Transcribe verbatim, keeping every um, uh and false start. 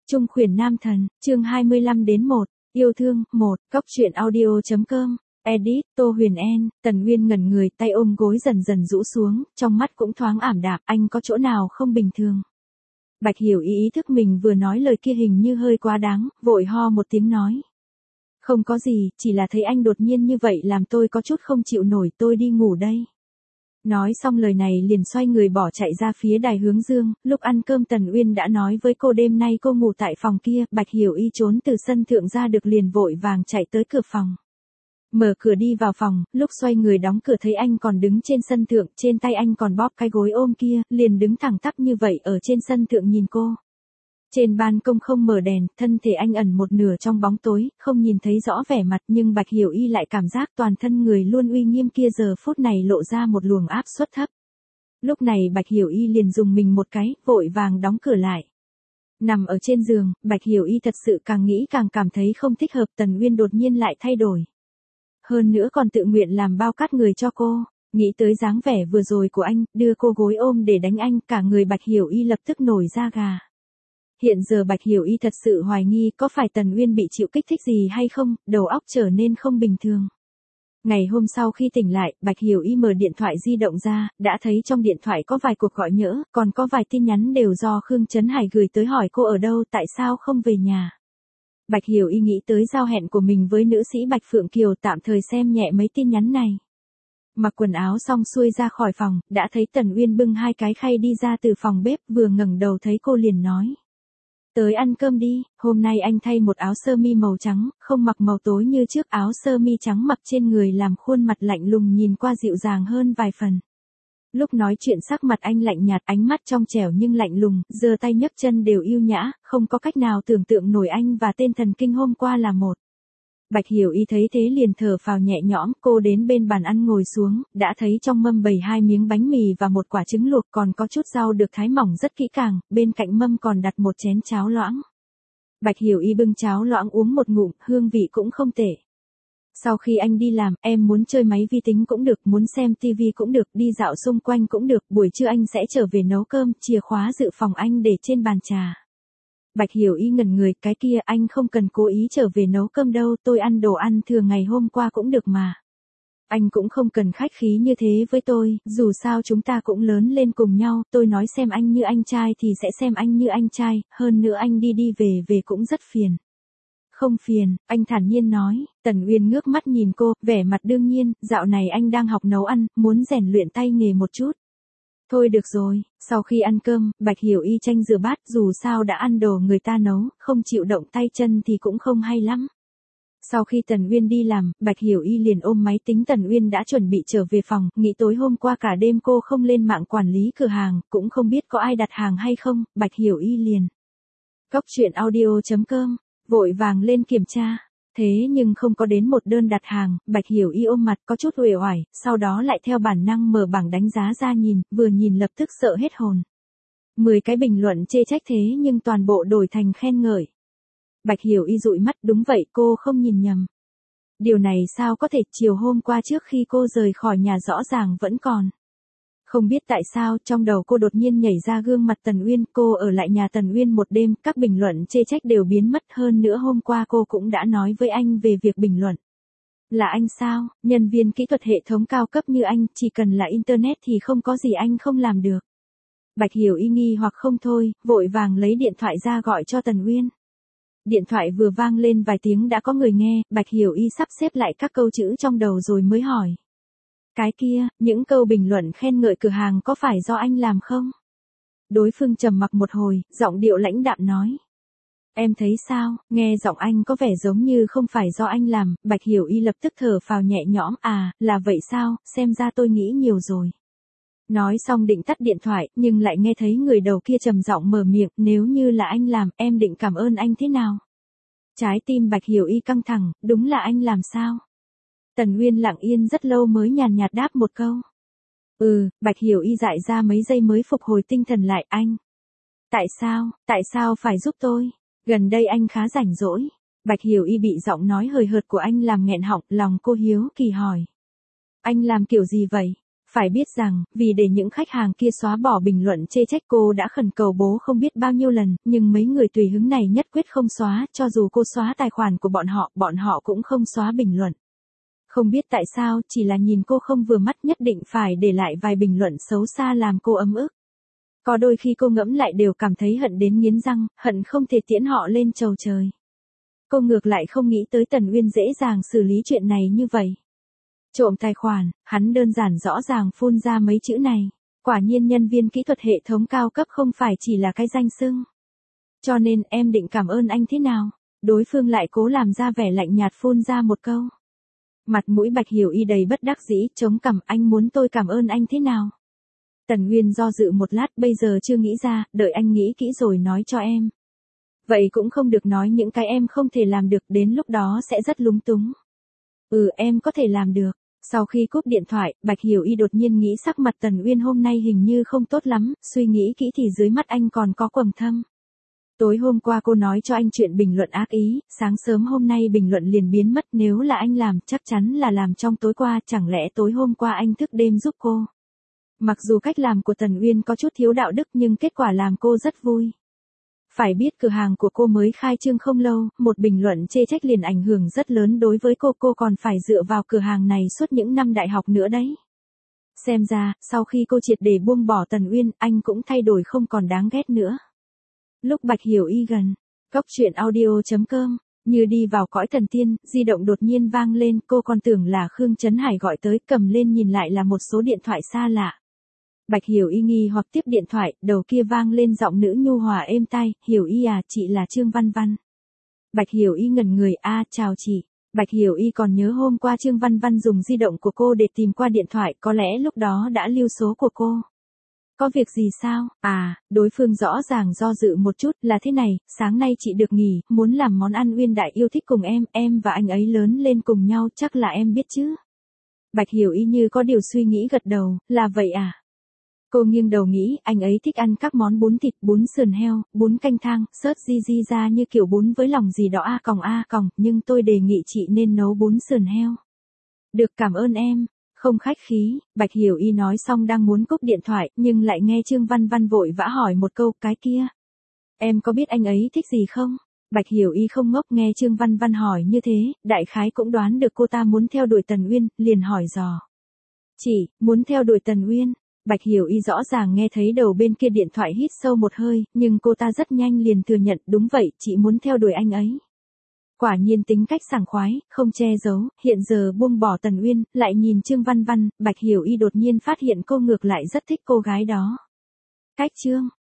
Trung khuyển nam thần, chương hai mươi lăm đến một, yêu thương, một, cóc truyện audio.com, edit, Tô Huyền En. Tần Uyên ngẩn người, tay ôm gối dần dần rũ xuống, trong mắt cũng thoáng ảm đạm, anh có chỗ nào không bình thường. Bạch Hiểu ý ý thức mình vừa nói lời kia hình như hơi quá đáng, vội ho một tiếng nói. Không có gì, chỉ là thấy anh đột nhiên như vậy làm tôi có chút không chịu nổi, tôi đi ngủ đây. Nói xong lời này liền xoay người bỏ chạy ra phía đài hướng dương, lúc ăn cơm Tần Uyên đã nói với cô đêm nay cô ngủ tại phòng kia, Bạch Hiểu y trốn từ sân thượng ra được liền vội vàng chạy tới cửa phòng. Mở cửa đi vào phòng, lúc xoay người đóng cửa thấy anh còn đứng trên sân thượng, trên tay anh còn bóp cái gối ôm kia, liền đứng thẳng tắp như vậy ở trên sân thượng nhìn cô. Trên ban công không mở đèn, thân thể anh ẩn một nửa trong bóng tối, không nhìn thấy rõ vẻ mặt nhưng Bạch Hiểu y lại cảm giác toàn thân người luôn uy nghiêm kia giờ phút này lộ ra một luồng áp suất thấp. Lúc này Bạch Hiểu y liền dùng mình một cái, vội vàng đóng cửa lại. Nằm ở trên giường, Bạch Hiểu y thật sự càng nghĩ càng cảm thấy không thích hợp, Tần Uyên đột nhiên lại thay đổi. Hơn nữa còn tự nguyện làm bao cát người cho cô, nghĩ tới dáng vẻ vừa rồi của anh, đưa cô gối ôm để đánh anh, cả người Bạch Hiểu y lập tức nổi da gà. Hiện giờ Bạch Hiểu y thật sự hoài nghi có phải Tần Uyên bị chịu kích thích gì hay không, đầu óc trở nên không bình thường. Ngày hôm sau khi tỉnh lại, Bạch Hiểu y mở điện thoại di động ra, đã thấy trong điện thoại có vài cuộc gọi nhỡ, còn có vài tin nhắn đều do Khương Trấn Hải gửi tới hỏi cô ở đâu, tại sao không về nhà. Bạch Hiểu y nghĩ tới giao hẹn của mình với nữ sĩ Bạch Phượng Kiều, tạm thời xem nhẹ mấy tin nhắn này. Mặc quần áo xong xuôi ra khỏi phòng, đã thấy Tần Uyên bưng hai cái khay đi ra từ phòng bếp, vừa ngẩng đầu thấy cô liền nói. Tới ăn cơm đi, hôm nay anh thay một áo sơ mi màu trắng, không mặc màu tối như trước, áo sơ mi trắng mặc trên người làm khuôn mặt lạnh lùng nhìn qua dịu dàng hơn vài phần. Lúc nói chuyện sắc mặt anh lạnh nhạt, ánh mắt trong trẻo nhưng lạnh lùng, giơ tay nhấc chân đều yêu nhã, không có cách nào tưởng tượng nổi anh và tên thần kinh hôm qua là một. Bạch Hiểu y thấy thế liền thở phào nhẹ nhõm, cô đến bên bàn ăn ngồi xuống, đã thấy trong mâm bày hai miếng bánh mì và một quả trứng luộc, còn có chút rau được thái mỏng rất kỹ càng, bên cạnh mâm còn đặt một chén cháo loãng. Bạch Hiểu y bưng cháo loãng uống một ngụm, hương vị cũng không tệ. Sau khi anh đi làm, em muốn chơi máy vi tính cũng được, muốn xem tivi cũng được, đi dạo xung quanh cũng được, buổi trưa anh sẽ trở về nấu cơm, chìa khóa dự phòng anh để trên bàn trà. Bạch Hiểu y ngẩn người, cái kia anh không cần cố ý trở về nấu cơm đâu, tôi ăn đồ ăn thừa ngày hôm qua cũng được mà. Anh cũng không cần khách khí như thế với tôi, dù sao chúng ta cũng lớn lên cùng nhau, tôi nói xem anh như anh trai thì sẽ xem anh như anh trai, hơn nữa anh đi đi về về cũng rất phiền. Không phiền, anh thản nhiên nói. Tần Uyên ngước mắt nhìn cô, vẻ mặt đương nhiên, dạo này anh đang học nấu ăn, muốn rèn luyện tay nghề một chút. Thôi được rồi, sau khi ăn cơm, Bạch Hiểu y tranh rửa bát, dù sao đã ăn đồ người ta nấu, không chịu động tay chân thì cũng không hay lắm. Sau khi Tần Uyên đi làm, Bạch Hiểu y liền ôm máy tính, Tần Uyên đã chuẩn bị trở về phòng, nghĩ tối hôm qua cả đêm cô không lên mạng quản lý cửa hàng, cũng không biết có ai đặt hàng hay không, Bạch Hiểu y liền. Cóc truyện audio.com, vội vàng lên kiểm tra. Thế nhưng không có đến một đơn đặt hàng, Bạch Hiểu y ôm mặt có chút uể oải, sau đó lại theo bản năng mở bảng đánh giá ra nhìn, vừa nhìn lập tức sợ hết hồn. mười cái bình luận chê trách thế nhưng toàn bộ đổi thành khen ngợi. Bạch Hiểu y dụi mắt, đúng vậy, cô không nhìn nhầm. Điều này sao có thể, chiều hôm qua trước khi cô rời khỏi nhà rõ ràng vẫn còn. Không biết tại sao, trong đầu cô đột nhiên nhảy ra gương mặt Tần Uyên, cô ở lại nhà Tần Uyên một đêm, các bình luận chê trách đều biến mất, hơn nữa hôm qua cô cũng đã nói với anh về việc bình luận. Là anh sao, nhân viên kỹ thuật hệ thống cao cấp như anh, chỉ cần là Internet thì không có gì anh không làm được. Bạch Hiểu y nghi hoặc không thôi, vội vàng lấy điện thoại ra gọi cho Tần Uyên. Điện thoại vừa vang lên vài tiếng đã có người nghe, Bạch Hiểu y sắp xếp lại các câu chữ trong đầu rồi mới hỏi. Cái kia, những câu bình luận khen ngợi cửa hàng có phải do anh làm không? Đối phương trầm mặc một hồi, giọng điệu lãnh đạm nói. Em thấy sao, nghe giọng anh có vẻ giống như không phải do anh làm, Bạch Hiểu y lập tức thở phào nhẹ nhõm, à, là vậy sao, xem ra tôi nghĩ nhiều rồi. Nói xong định tắt điện thoại, nhưng lại nghe thấy người đầu kia trầm giọng mở miệng, nếu như là anh làm, em định cảm ơn anh thế nào? Trái tim Bạch Hiểu y căng thẳng, đúng là anh làm sao? Tần Uyên lặng yên rất lâu mới nhàn nhạt đáp một câu. Ừ, Bạch Hiểu y dại ra mấy giây mới phục hồi tinh thần lại, anh. Tại sao, tại sao phải giúp tôi? Gần đây anh khá rảnh rỗi. Bạch Hiểu y bị giọng nói hời hợt của anh làm nghẹn họng, lòng cô hiếu kỳ hỏi. Anh làm kiểu gì vậy? Phải biết rằng, vì để những khách hàng kia xóa bỏ bình luận chê trách cô đã khẩn cầu bố không biết bao nhiêu lần, nhưng mấy người tùy hứng này nhất quyết không xóa, cho dù cô xóa tài khoản của bọn họ, bọn họ cũng không xóa bình luận. Không biết tại sao, chỉ là nhìn cô không vừa mắt nhất định phải để lại vài bình luận xấu xa làm cô ấm ức. Có đôi khi cô ngẫm lại đều cảm thấy hận đến nghiến răng, hận không thể tiễn họ lên chầu trời. Cô ngược lại không nghĩ tới Tần Uyên dễ dàng xử lý chuyện này như vậy. Trộm tài khoản, hắn đơn giản rõ ràng phun ra mấy chữ này. Quả nhiên nhân viên kỹ thuật hệ thống cao cấp không phải chỉ là cái danh xưng. Cho nên em định cảm ơn anh thế nào? Đối phương lại cố làm ra vẻ lạnh nhạt phun ra một câu. Mặt mũi Bạch Hiểu Y đầy bất đắc dĩ, chống cằm, anh muốn tôi cảm ơn anh thế nào? Tần Uyên do dự một lát, bây giờ chưa nghĩ ra, đợi anh nghĩ kỹ rồi nói cho em. Vậy cũng không được nói những cái em không thể làm được, đến lúc đó sẽ rất lúng túng. Ừ, em có thể làm được. Sau khi cúp điện thoại, Bạch Hiểu Y đột nhiên nghĩ sắc mặt Tần Uyên hôm nay hình như không tốt lắm, suy nghĩ kỹ thì dưới mắt anh còn có quầng thâm. Tối hôm qua cô nói cho anh chuyện bình luận ác ý, sáng sớm hôm nay bình luận liền biến mất, nếu là anh làm, chắc chắn là làm trong tối qua, chẳng lẽ tối hôm qua anh thức đêm giúp cô. Mặc dù cách làm của Tần Uyên có chút thiếu đạo đức nhưng kết quả làm cô rất vui. Phải biết cửa hàng của cô mới khai trương không lâu, một bình luận chê trách liền ảnh hưởng rất lớn đối với cô, cô còn phải dựa vào cửa hàng này suốt những năm đại học nữa đấy. Xem ra, sau khi cô triệt để buông bỏ Tần Uyên, anh cũng thay đổi không còn đáng ghét nữa. Lúc Bạch Hiểu Y gần, Cốc Truyện Audio chấm com, như đi vào cõi thần tiên, di động đột nhiên vang lên, cô còn tưởng là Khương Trấn Hải gọi tới, cầm lên nhìn lại là một số điện thoại xa lạ. Bạch Hiểu Y nghi hoặc tiếp điện thoại, đầu kia vang lên giọng nữ nhu hòa êm tai, Hiểu Y à, chị là Trương Văn Văn. Bạch Hiểu Y ngẩn người, a, chào chị. Bạch Hiểu Y còn nhớ hôm qua Trương Văn Văn dùng di động của cô để tìm qua điện thoại, có lẽ lúc đó đã lưu số của cô. Có việc gì sao? À, đối phương rõ ràng do dự một chút, là thế này, sáng nay chị được nghỉ, muốn làm món ăn Uyên Đại yêu thích cùng em, em và anh ấy lớn lên cùng nhau, chắc là em biết chứ. Bạch Hiểu Y như có điều suy nghĩ gật đầu, là vậy à? Cô nghiêng đầu nghĩ, anh ấy thích ăn các món bún thịt, bún sườn heo, bún canh thang, sớt di di ra như kiểu bún với lòng gì đó a còng a còng, nhưng tôi đề nghị chị nên nấu bún sườn heo. Được, cảm ơn em. Không khách khí, Bạch Hiểu Y nói xong đang muốn cúp điện thoại, nhưng lại nghe Trương Văn Văn vội vã hỏi một câu, cái kia. Em có biết anh ấy thích gì không? Bạch Hiểu Y không ngốc, nghe Trương Văn Văn hỏi như thế, đại khái cũng đoán được cô ta muốn theo đuổi Tần Uyên, liền hỏi dò. Chị, muốn theo đuổi Tần Uyên? Bạch Hiểu Y rõ ràng nghe thấy đầu bên kia điện thoại hít sâu một hơi, nhưng cô ta rất nhanh liền thừa nhận, đúng vậy, chị muốn theo đuổi anh ấy. Quả nhiên tính cách sảng khoái, không che giấu, hiện giờ buông bỏ Tần Uyên, lại nhìn Trương Văn Văn, Bạch Hiểu Y đột nhiên phát hiện cô ngược lại rất thích cô gái đó. Cách Trương